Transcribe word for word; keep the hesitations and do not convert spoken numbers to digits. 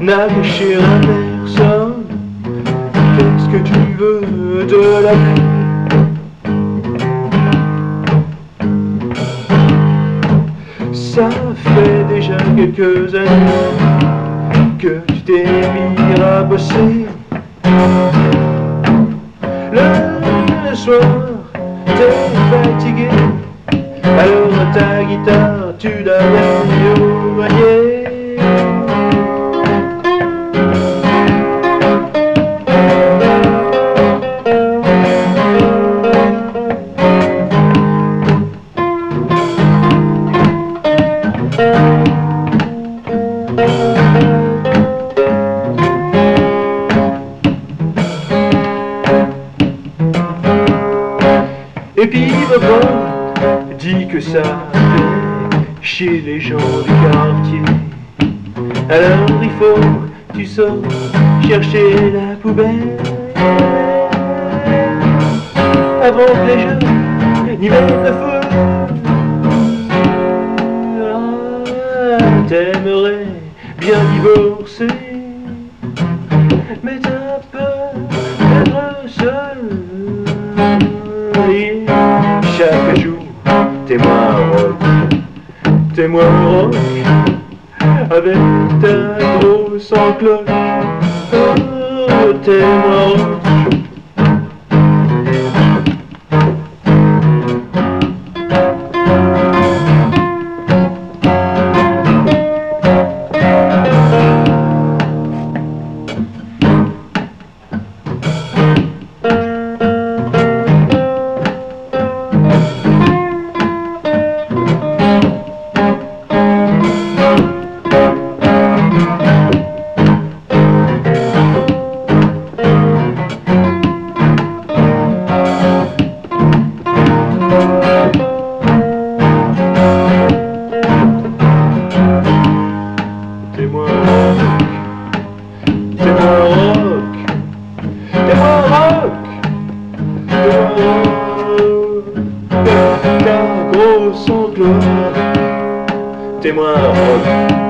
n'a caché à personne. Qu'est-ce que tu veux de la vie? Ça fait déjà quelques années que tu t'es mis à bosser. Le soir, t'es fatigué, alors ta guitare, tu la mets au grenier. Et puis papa dit que ça fait chez les gens du quartier. Alors il faut que tu sors chercher la poubelle avant que les jeunes n'y mettent le feu. Ah, t'aimerais bien divorcer, mais t'as peur d'être seul. Chaque jour, t'es moins rock, t'es moins rock, avec ta grosse encloche. Oh, t'es moins rock. T'es moins rock, t'es moins rock, t'es moins rock, t'es moins rock, ta grosse encloche, t'es moins rock.